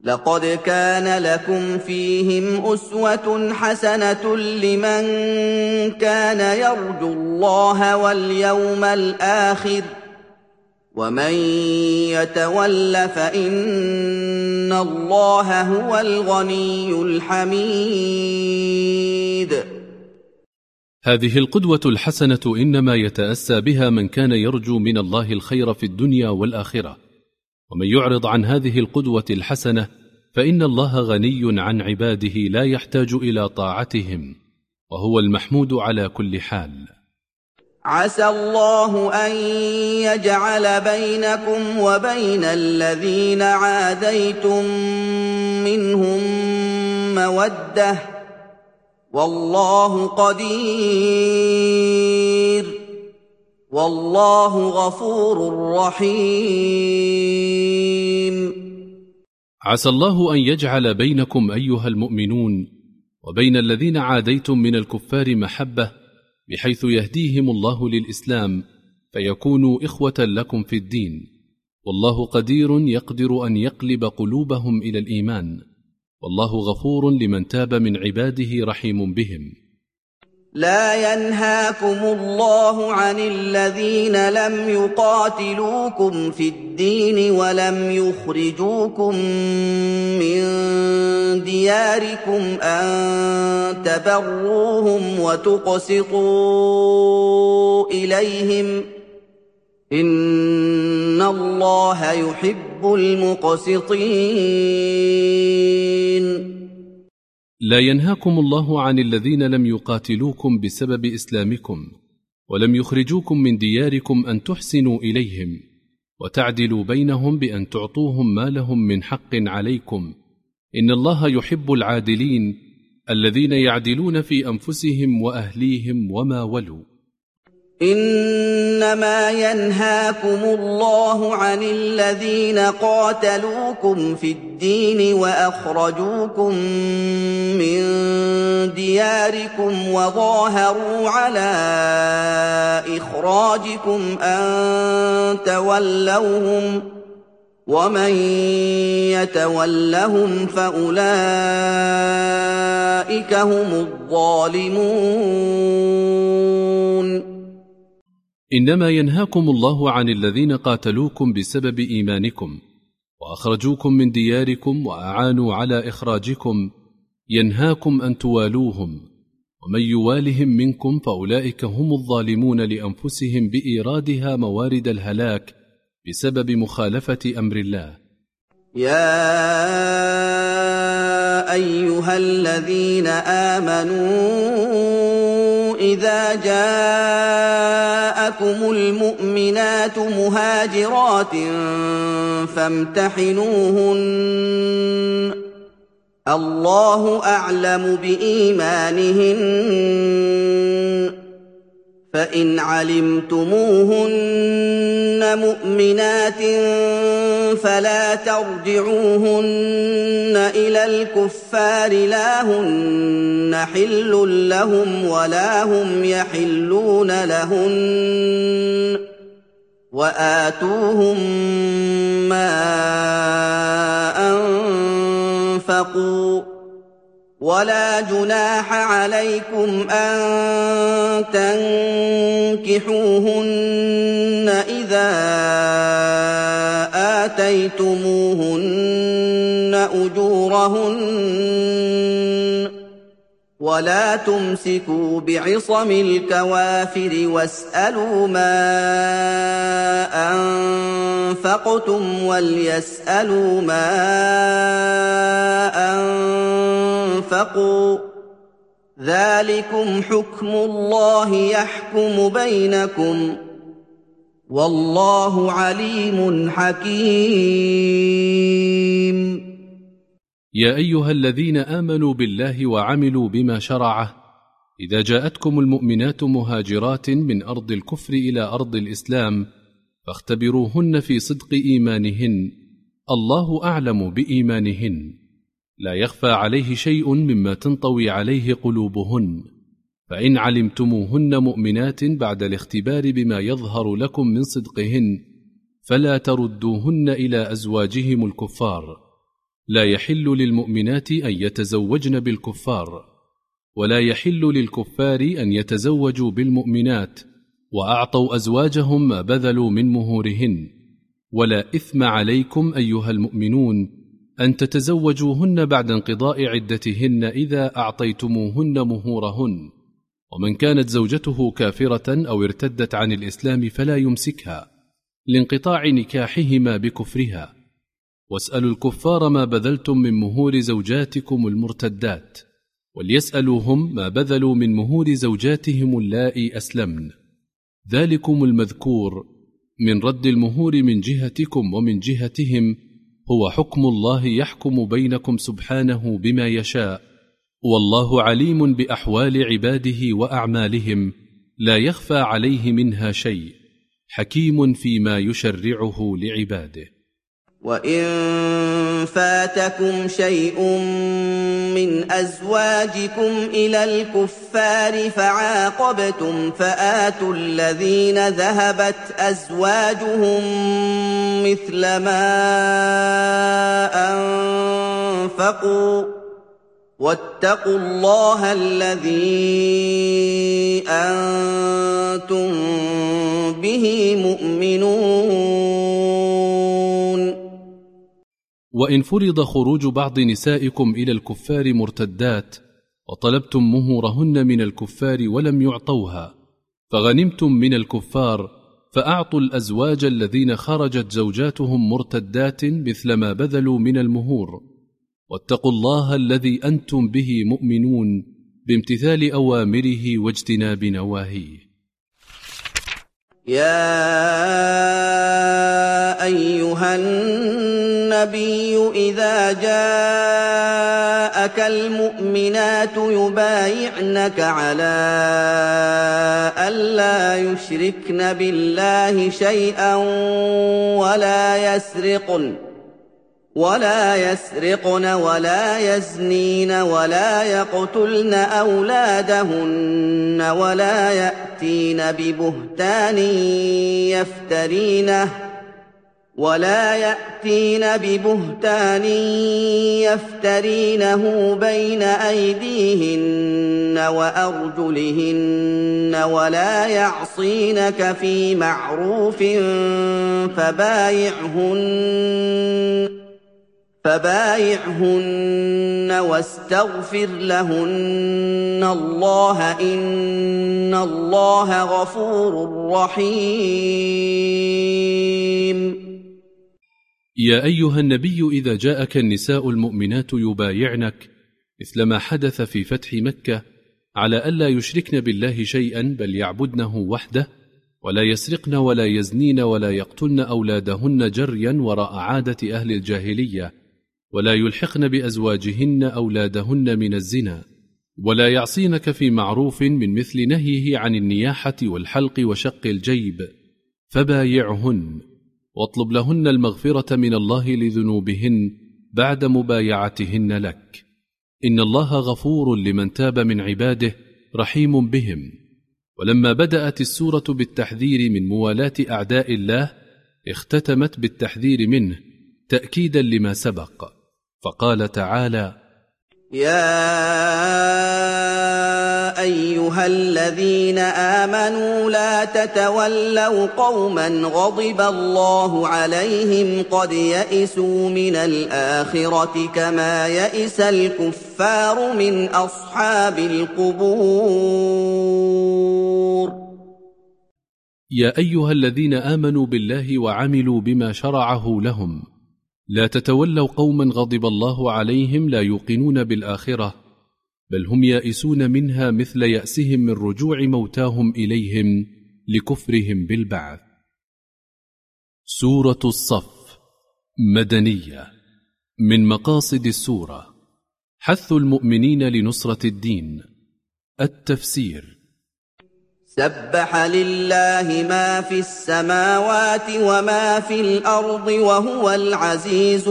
لقد كان لكم فيهم أسوة حسنة لمن كان يرجو الله واليوم الآخر ومن يتول فإن الله هو الغني الحميد. هذه القدوة الحسنة إنما يتأسى بها من كان يرجو من الله الخير في الدنيا والآخرة، ومن يعرض عن هذه القدوة الحسنة فإن الله غني عن عباده لا يحتاج إلى طاعتهم، وهو المحمود على كل حال. عسى الله أن يجعل بينكم وبين الذين عاديتم منهم مودة، والله قدير، والله غفور رحيم. عسى الله أن يجعل بينكم أيها المؤمنون وبين الذين عاديتم من الكفار محبة، بحيث يهديهم الله للإسلام فيكونوا إخوة لكم في الدين، والله قدير يقدر أن يقلب قلوبهم إلى الإيمان، والله غفور لمن تاب من عباده رحيم بهم. لا ينهاكم الله عن الذين لم يقاتلوكم في الدين ولم يخرجوكم من دياركم أن تبروهم وتقسطوا إليهم، إن الله يحب المقسطين. لا ينهاكم الله عن الذين لم يقاتلوكم بسبب إسلامكم ولم يخرجوكم من دياركم أن تحسنوا إليهم وتعدلوا بينهم بأن تعطوهم ما لهم من حق عليكم، إن الله يحب العادلين الذين يعدلون في أنفسهم وأهليهم وما ولوا. إنما ينهاكم الله عن الذين قاتلوكم في الدين وأخرجوكم من دياركم وظاهروا على إخراجكم أن تولوهم، ومن يتولهم فأولئك هم الظالمون. إنما ينهاكم الله عن الذين قاتلوكم بسبب إيمانكم وأخرجوكم من دياركم وأعانوا على إخراجكم، ينهاكم أن توالوهم، ومن يوالهم منكم فأولئك هم الظالمون لأنفسهم بإيرادها موارد الهلاك بسبب مخالفة أمر الله. يا أيها الذين آمنوا إذا جاءكم المؤمنات مهاجرات فامتحنوهن، الله أعلم بإيمانهن، فإن علمتموهن مؤمنات فلا ترجعوهن إلى الكفار، لا هن حل لهم ولا هم يحلون لهن، وآتوهم ما أنفقوا، ولا جناح عليكم أن تنكحوهن إذا آتيتموهن أجورهن، ولا تمسكوا بعصم الكوافر واسألوا ما أنفقتم وليسألوا ما أنفقوا، ذلكم حكم الله يحكم بينكم، والله عليم حكيم. يا أيها الذين آمنوا بالله وعملوا بما شرعه، إذا جاءتكم المؤمنات مهاجرات من أرض الكفر إلى أرض الإسلام فاختبروهن في صدق إيمانهن، الله أعلم بإيمانهن، لا يخفى عليه شيء مما تنطوي عليه قلوبهن، فإن علمتموهن مؤمنات بعد الاختبار بما يظهر لكم من صدقهن فلا تردوهن إلى أزواجهم الكفار، لا يحل للمؤمنات أن يتزوجن بالكفار، ولا يحل للكفار أن يتزوجوا بالمؤمنات، وأعطوا أزواجهم ما بذلوا من مهورهن. ولا إثم عليكم أيها المؤمنون أن تتزوجوهن بعد انقضاء عدتهن إذا أعطيتموهن مهورهن. ومن كانت زوجته كافرة أو ارتدت عن الإسلام فلا يمسكها لانقطاع نكاحهما بكفرها. واسألوا الكفار ما بذلتم من مهور زوجاتكم المرتدات، وليسألوهم ما بذلوا من مهور زوجاتهم اللائي أسلمن. ذلكم المذكور من رد المهور من جهتكم ومن جهتهم هو حكم الله يحكم بينكم سبحانه بما يشاء، والله عليم بأحوال عباده وأعمالهم، لا يخفى عليه منها شيء، حكيم فيما يشرعه لعباده. وإن فاتكم شيء من أزواجكم إلى الكفار فعاقبتم فآتوا الذين ذهبت أزواجهم مثل ما أنفقوا واتقوا الله الذي أنتم به مؤمنون. وإن فرض خروج بعض نسائكم إلى الكفار مرتدات وطلبتم مهورهن من الكفار ولم يعطوها، فغنمتم من الكفار، فأعطوا الأزواج الذين خرجت زوجاتهم مرتدات مثل ما بذلوا من المهور، واتقوا الله الذي أنتم به مؤمنون بامتثال أوامره واجتناب نواهيه. يا أيها النبي إذا جاءك المؤمنات يبايعنك على ألا يشركن بالله شيئا ولا يسرقن ولا يزنين ولا يقتلن أولادهن ولا يأتين ببهتان يفترينه بين أيديهن وأرجلهن ولا يعصينك في معروف فبايعهن واستغفر لهن الله إن الله غفور رحيم. يا أيها النبي إذا جاءك النساء المؤمنات يبايعنك مثل ما حدث في فتح مكة على ألا يشركن بالله شيئا بل يعبدنه وحده، ولا يسرقن ولا يزنين ولا يقتلن أولادهن جريا وراء عادة أهل الجاهلية، ولا يلحقن بأزواجهن أولادهن من الزنا، ولا يعصينك في معروف من مثل نهيه عن النياحة والحلق وشق الجيب، فبايعهن واطلب لهن المغفرة من الله لذنوبهن بعد مبايعتهن لك، إن الله غفور لمن تاب من عباده رحيم بهم. ولما بدأت السورة بالتحذير من موالاة أعداء الله اختتمت بالتحذير منه تأكيدا لما سبق، فقال تعالى: يا أيها الذين آمنوا لا تتولوا قوما غضب الله عليهم قد يئسوا من الآخرة كما يئس الكفار من أصحاب القبور. يا أيها الذين آمنوا بالله وعملوا بما شرعه لهم لا تتولوا قوما غضب الله عليهم لا يوقنون بالآخرة، بل هم يائسون منها مثل يأسهم من رجوع موتاهم إليهم لكفرهم بالبعث. سورة الصف مدنية. من مقاصد السورة حث المؤمنين لنصرة الدين. التفسير: سبح لله ما في السماوات وما في الأرض وهو العزيز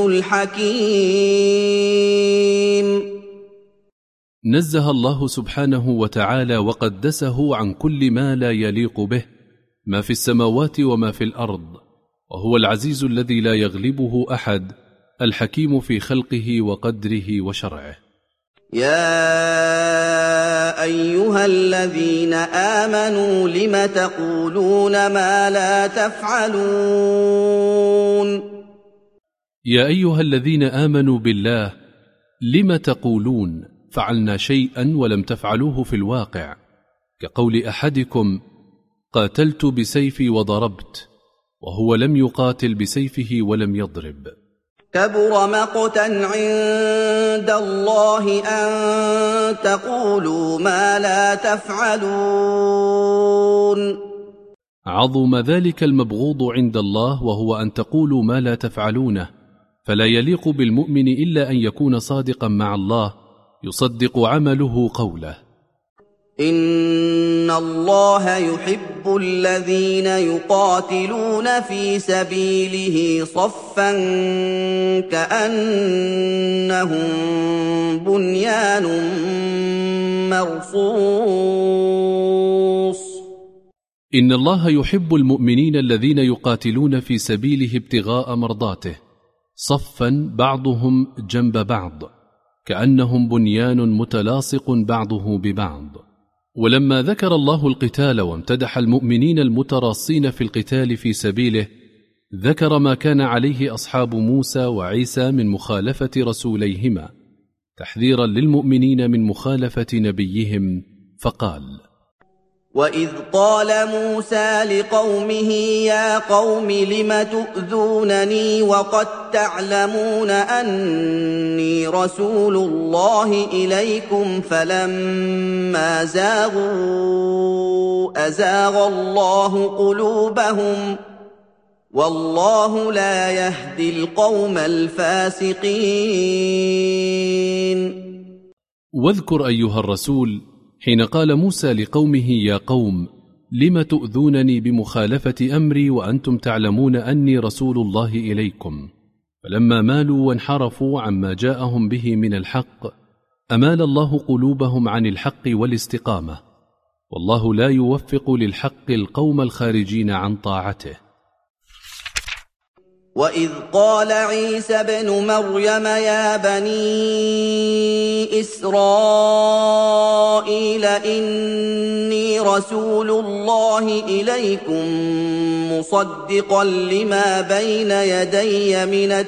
الحكيم. نزه الله سبحانه وتعالى وقدسه عن كل ما لا يليق به، ما في السماوات وما في الأرض، وهو العزيز الذي لا يغلبه أحد الحكيم في خلقه وقدره وشرعه. يا أيها الذين آمنوا لم تقولون ما لا تفعلون. يا أيها الذين آمنوا بالله لم تقولون فعلنا شيئا ولم تفعلوه في الواقع، كقول أحدكم قاتلت بسيفي وضربت، وهو لم يقاتل بسيفه ولم يضرب. كبر مقتا عند الله أن تقولوا ما لا تفعلون. عظم ذلك المبغوض عند الله، وهو أن تقولوا ما لا تفعلونه، فلا يليق بالمؤمن إلا أن يكون صادقا مع الله يصدق عمله قوله. إن الله يحب الذين يقاتلون في سبيله صفا كأنهم بنيان مرصوص. إن الله يحب المؤمنين الذين يقاتلون في سبيله ابتغاء مرضاته صفا بعضهم جنب بعض كأنهم بنيان متلاصق بعضه ببعض. ولما ذكر الله القتال وامتدح المؤمنين المتراصين في القتال في سبيله، ذكر ما كان عليه أصحاب موسى وعيسى من مخالفة رسوليهما تحذيرا للمؤمنين من مخالفة نبيهم، فقال: وإذ قال موسى لقومه يا قوم لم تؤذونني وقد تعلمون أني رسول الله إليكم فلما زاغوا أزاغ الله قلوبهم والله لا يهدي القوم الفاسقين. واذكر أيها الرسول حين قال موسى لقومه يا قوم لم تؤذونني بمخالفة أمري وأنتم تعلمون أني رسول الله إليكم، فلما مالوا وانحرفوا عما جاءهم به من الحق أمال الله قلوبهم عن الحق والاستقامة، والله لا يوفق للحق القوم الخارجين عن طاعته. وإذ قال عيسى ابن مريم يا بني إسرائيل إني رسول الله إليكم مصدقا لما بين يدي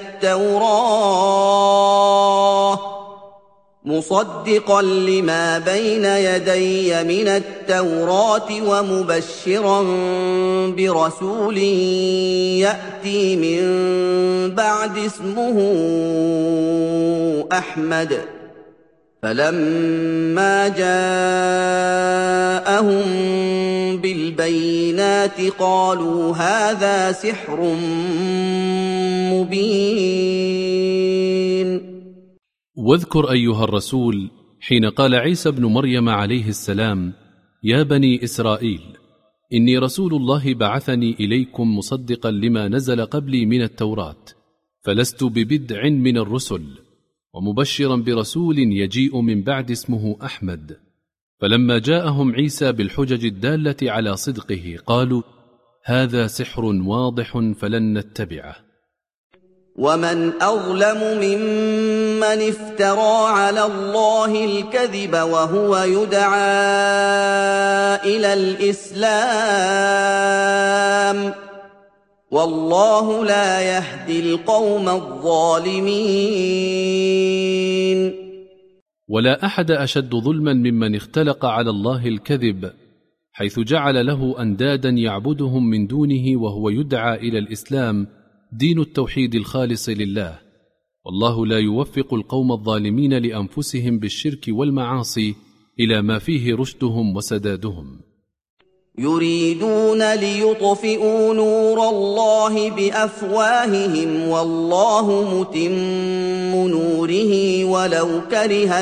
من التوراة ومبشرا برسول يأتي من بعد اسمه أحمد. فلما جاءهم بالبينات قالوا هذا سحر مبين. واذكر أيها الرسول حين قال عيسى بن مريم عليه السلام يا بني إسرائيل إني رسول الله بعثني إليكم مصدقا لما نزل قبلي من التوراة، فلست ببدع من الرسل، ومبشرا برسول يجيء من بعد اسمه أحمد. فلما جاءهم عيسى بالحجج الدالة على صدقه قالوا هذا سحر واضح فلن نتبعه. ومن أظلم ممن افترى على الله الكذب وهو يدعى إلى الإسلام والله لا يهدي القوم الظالمين. ولا أحد أشد ظلما ممن اختلق على الله الكذب حيث جعل له أندادا يعبدهم من دونه وهو يدعى إلى الإسلام دين التوحيد الخالص لله، والله لا يوفق القوم الظالمين لأنفسهم بالشرك والمعاصي إلى ما فيه رشدهم وسدادهم. يريدون ليطفئوا نور الله بأفواههم والله متم نوره ولو كره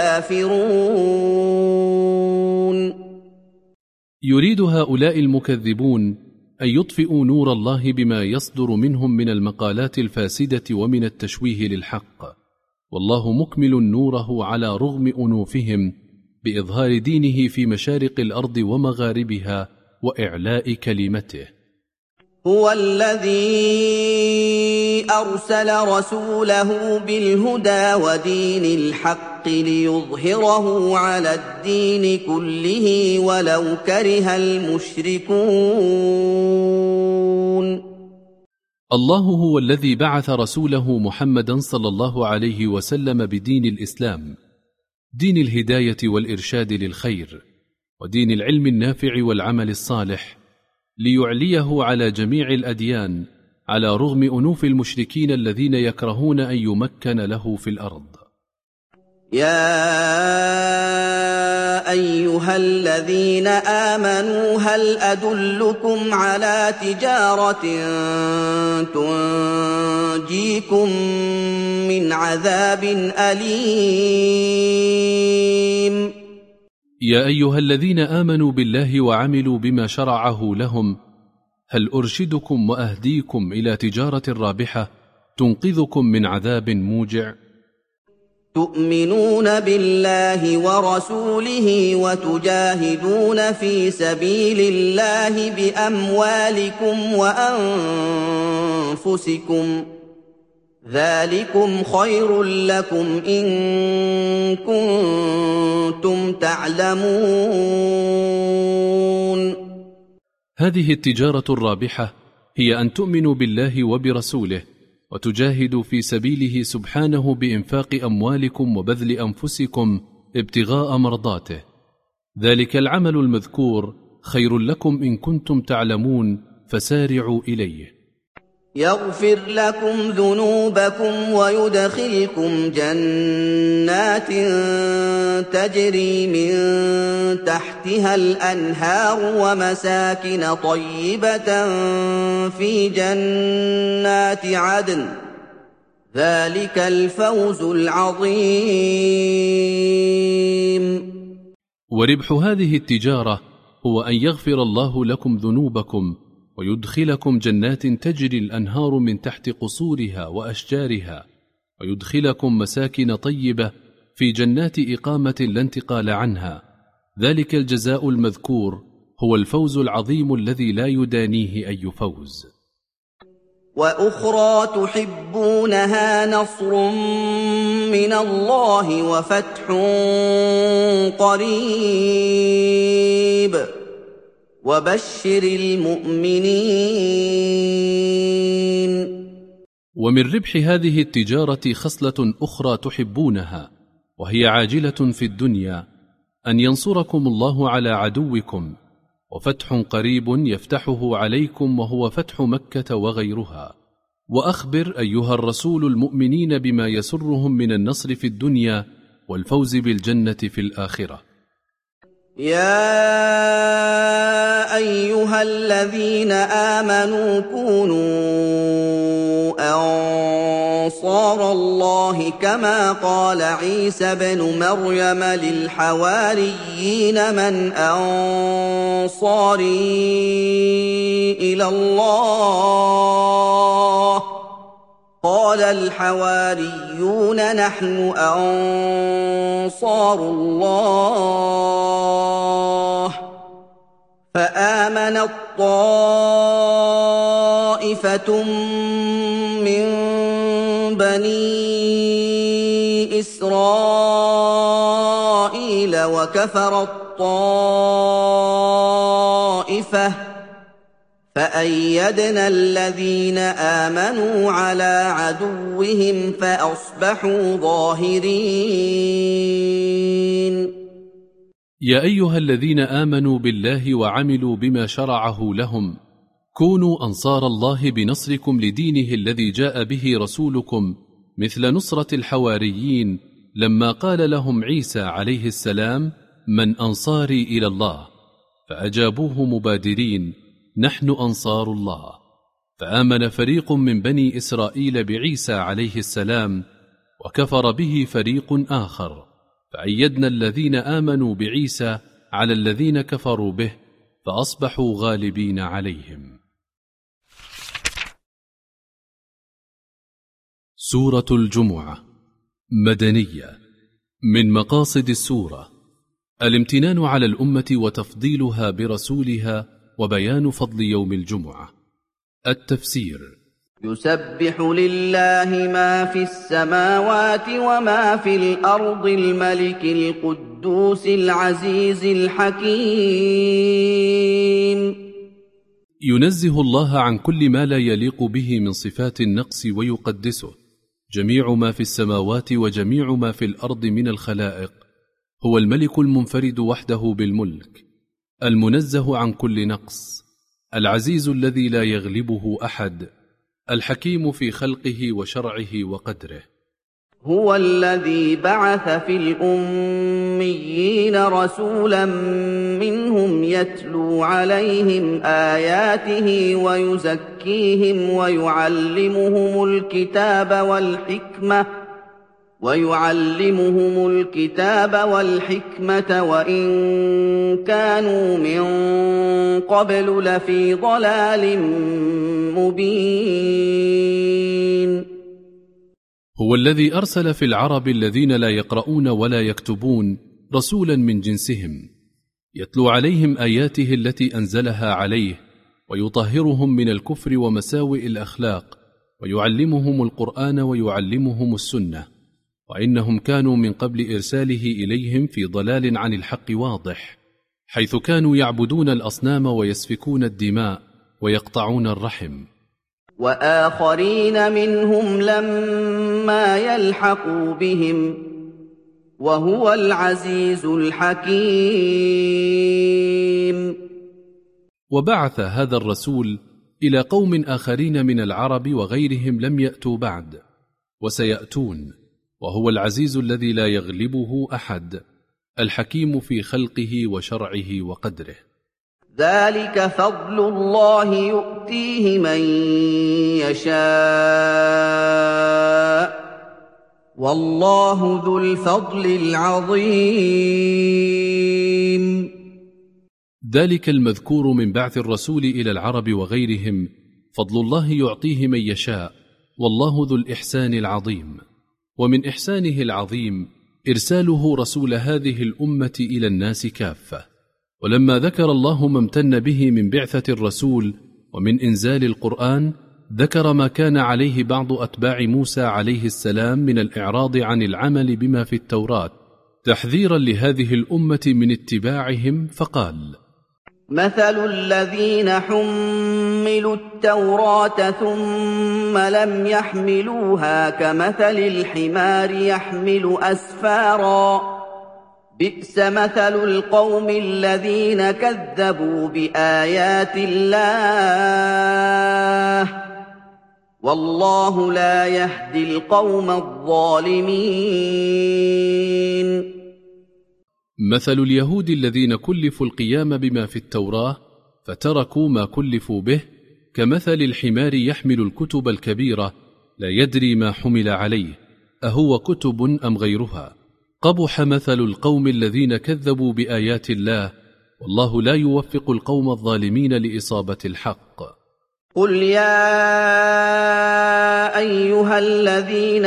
الكافرون. يريد هؤلاء المكذبون أن يطفئوا نور الله بما يصدر منهم من المقالات الفاسدة ومن التشويه للحق، والله مكمل نوره على رغم أنوفهم بإظهار دينه في مشارق الأرض ومغاربها وإعلاء كلمته. هو الذي أرسل رسوله بالهدى ودين الحق ليظهره على الدين كله ولو كره المشركون. الله هو الذي بعث رسوله محمدا صلى الله عليه وسلم بدين الإسلام، دين الهداية والإرشاد للخير، ودين العلم النافع والعمل الصالح، ليعليه على جميع الأديان على رغم أنوف المشركين الذين يكرهون أن يمكن له في الأرض. يا أيها الذين آمنوا هل أدلكم على تجارة تنجيكم من عذاب أليم؟ يا أيها الذين آمنوا بالله وعملوا بما شرعه لهم، هل أرشدكم وأهديكم إلى تجارة رابحة تنقذكم من عذاب موجع؟ تؤمنون بالله ورسوله وتجاهدون في سبيل الله بأموالكم وأنفسكم، ذلكم خير لكم إن كنتم تعلمون. هذه التجارة الرابحة هي أن تؤمنوا بالله وبرسوله وتجاهدوا في سبيله سبحانه بإنفاق أموالكم وبذل أنفسكم ابتغاء مرضاته، ذلك العمل المذكور خير لكم إن كنتم تعلمون، فسارعوا إليه. يغفر لكم ذنوبكم ويدخلكم جنات تجري من تحتها الأنهار ومساكن طيبة في جنات عدن، ذلك الفوز العظيم. وربح هذه التجارة هو أن يغفر الله لكم ذنوبكم ويدخلكم جنات تجري الأنهار من تحت قصورها وأشجارها، ويدخلكم مساكن طيبة في جنات إقامة لا انتقال عنها، ذلك الجزاء المذكور هو الفوز العظيم الذي لا يدانيه أي فوز. وأخرى تحبونها نصر من الله وفتح قريب وبشر المؤمنين. ومن ربح هذه التجارة خصلة أخرى تحبونها، وهي عاجلة في الدنيا، أن ينصركم الله على عدوكم، وفتح قريب يفتحه عليكم وهو فتح مكة وغيرها. وأخبر أيها الرسول المؤمنين بما يسرهم من النصر في الدنيا والفوز بالجنة في الآخرة. يا أيها الذين آمنوا كونوا أنصار الله كما قال عيسى بن مريم للحواريين من أنصاري إلى الله؟ قال الحواريون نحن أنصار الله. فآمنت طائفة من بني إسرائيل وكفرت طائفة، فأيدنا الذين آمنوا على عدوهم فأصبحوا ظاهرين. يا أيها الذين آمنوا بالله وعملوا بما شرعه لهم، كونوا أنصار الله بنصركم لدينه الذي جاء به رسولكم، مثل نصرة الحواريين لما قال لهم عيسى عليه السلام من أنصاري إلى الله، فأجابوه مبادرين نحن أنصار الله. فآمن فريق من بني إسرائيل بعيسى عليه السلام، وكفر به فريق آخر، فأيدنا الذين آمنوا بعيسى على الذين كفروا به، فأصبحوا غالبين عليهم. سورة الجمعة مدنية. من مقاصد السورة الامتنان على الأمة وتفضيلها برسولها، وبيان فضل يوم الجمعة. التفسير. يسبح لله ما في السماوات وما في الأرض الملك القدوس العزيز الحكيم. ينزه الله عن كل ما لا يليق به من صفات النقص ويقدسه. جميع ما في السماوات وجميع ما في الأرض من الخلائق هو الملك المنفرد وحده بالملك، المنزه عن كل نقص، العزيز الذي لا يغلبه أحد، الحكيم في خلقه وشرعه وقدره. هو الذي بعث في الأميين رسولا منهم يتلو عليهم آياته ويزكيهم ويعلمهم الكتاب والحكمة وإن كانوا من قبل لفي ضلال مبين. هو الذي أرسل في العرب الذين لا يقرؤون ولا يكتبون رسولا من جنسهم يتلو عليهم آياته التي أنزلها عليه ويطهرهم من الكفر ومساوئ الأخلاق ويعلمهم القرآن ويعلمهم السنة، وإنهم كانوا من قبل إرساله إليهم في ضلال عن الحق واضح، حيث كانوا يعبدون الأصنام ويسفكون الدماء ويقطعون الرحم. وآخرين منهم لما يلحقوا بهم وهو العزيز الحكيم. وبعث هذا الرسول إلى قوم آخرين من العرب وغيرهم لم يأتوا بعد وسيأتون، وهو العزيز الذي لا يغلبه أحد، الحكيم في خلقه وشرعه وقدره. ذلك فضل الله يؤتيه من يشاء والله ذو الفضل العظيم. ذلك المذكور من بعث الرسول إلى العرب وغيرهم فضل الله يعطيه من يشاء، والله ذو الإحسان العظيم. ومن إحسانه العظيم إرساله رسول هذه الأمة إلى الناس كافة. ولما ذكر الله ما امتن به من بعثة الرسول ومن إنزال القرآن، ذكر ما كان عليه بعض أتباع موسى عليه السلام من الإعراض عن العمل بما في التوراة تحذيرا لهذه الأمة من اتباعهم، فقال: مثل الذين حملوا التوراة ثم لم يحملوها كمثل الحمار يحمل أسفارا بئس مثل القوم الذين كذبوا بآيات الله والله لا يهدي القوم الظالمين. مثل اليهود الذين كلفوا القيام بما في التوراة فتركوا ما كلفوا به كمثل الحمار يحمل الكتب الكبيرة لا يدري ما حمل عليه أهو كتب أم غيرها. قبح مثل القوم الذين كذبوا بآيات الله والله لا يوفق القوم الظالمين لإصابة الحق. قل يا أيها الذين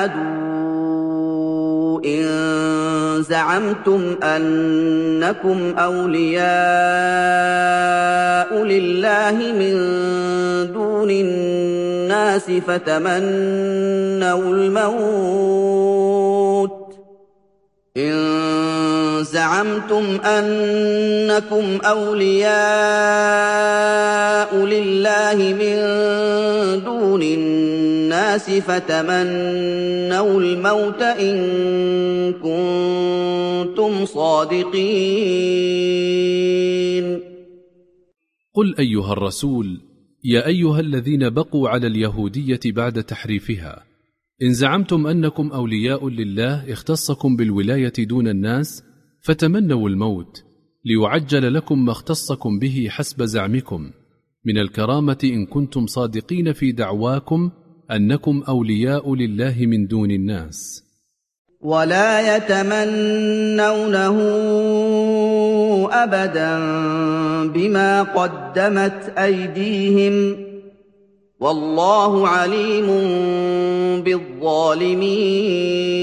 هادوا إن زعمتم أنكم أولياء لله من دون الناس فتمنوا الموت إن كنتم صادقين. قل أيها الرسول يا أيها الذين بقوا على اليهودية بعد تحريفها، إن زعمتم أنكم أولياء لله اختصكم بالولاية دون الناس فتمنوا الموت ليعجل لكم ما اختصكم به حسب زعمكم من الكرامة إن كنتم صادقين في دعواكم أنكم أولياء لله من دون الناس. ولا يتمنونه أبدا بما قدمت أيديهم والله عليم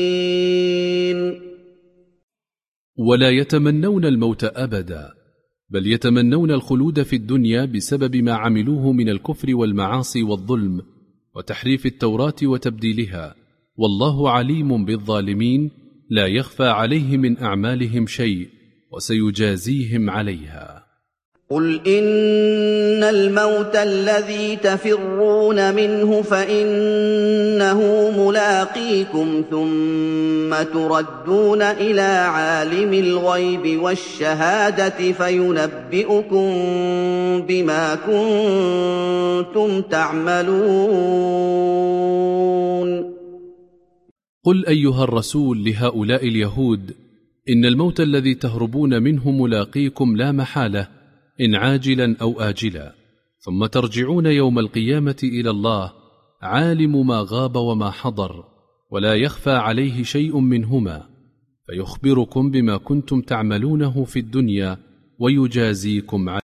بالظالمين. ولا يتمنون الموت أبدا بل يتمنون الخلود في الدنيا بسبب ما عملوه من الكفر والمعاصي والظلم وتحريف التوراة وتبديلها، والله عليم بالظالمين لا يخفى عليه من أعمالهم شيء وسيجازيهم عليها. قل إن الموت الذي تفرون منه فإنه ملاقيكم ثم تردون إلى عالم الغيب والشهادة فينبئكم بما كنتم تعملون. قل أيها الرسول لهؤلاء اليهود: إن الموت الذي تهربون منه ملاقيكم لا محالة، إن عاجلا أو آجلا، ثم ترجعون يوم القيامة إلى الله عالم ما غاب وما حضر، ولا يخفى عليه شيء منهما، فيخبركم بما كنتم تعملونه في الدنيا ويجازيكم عليه.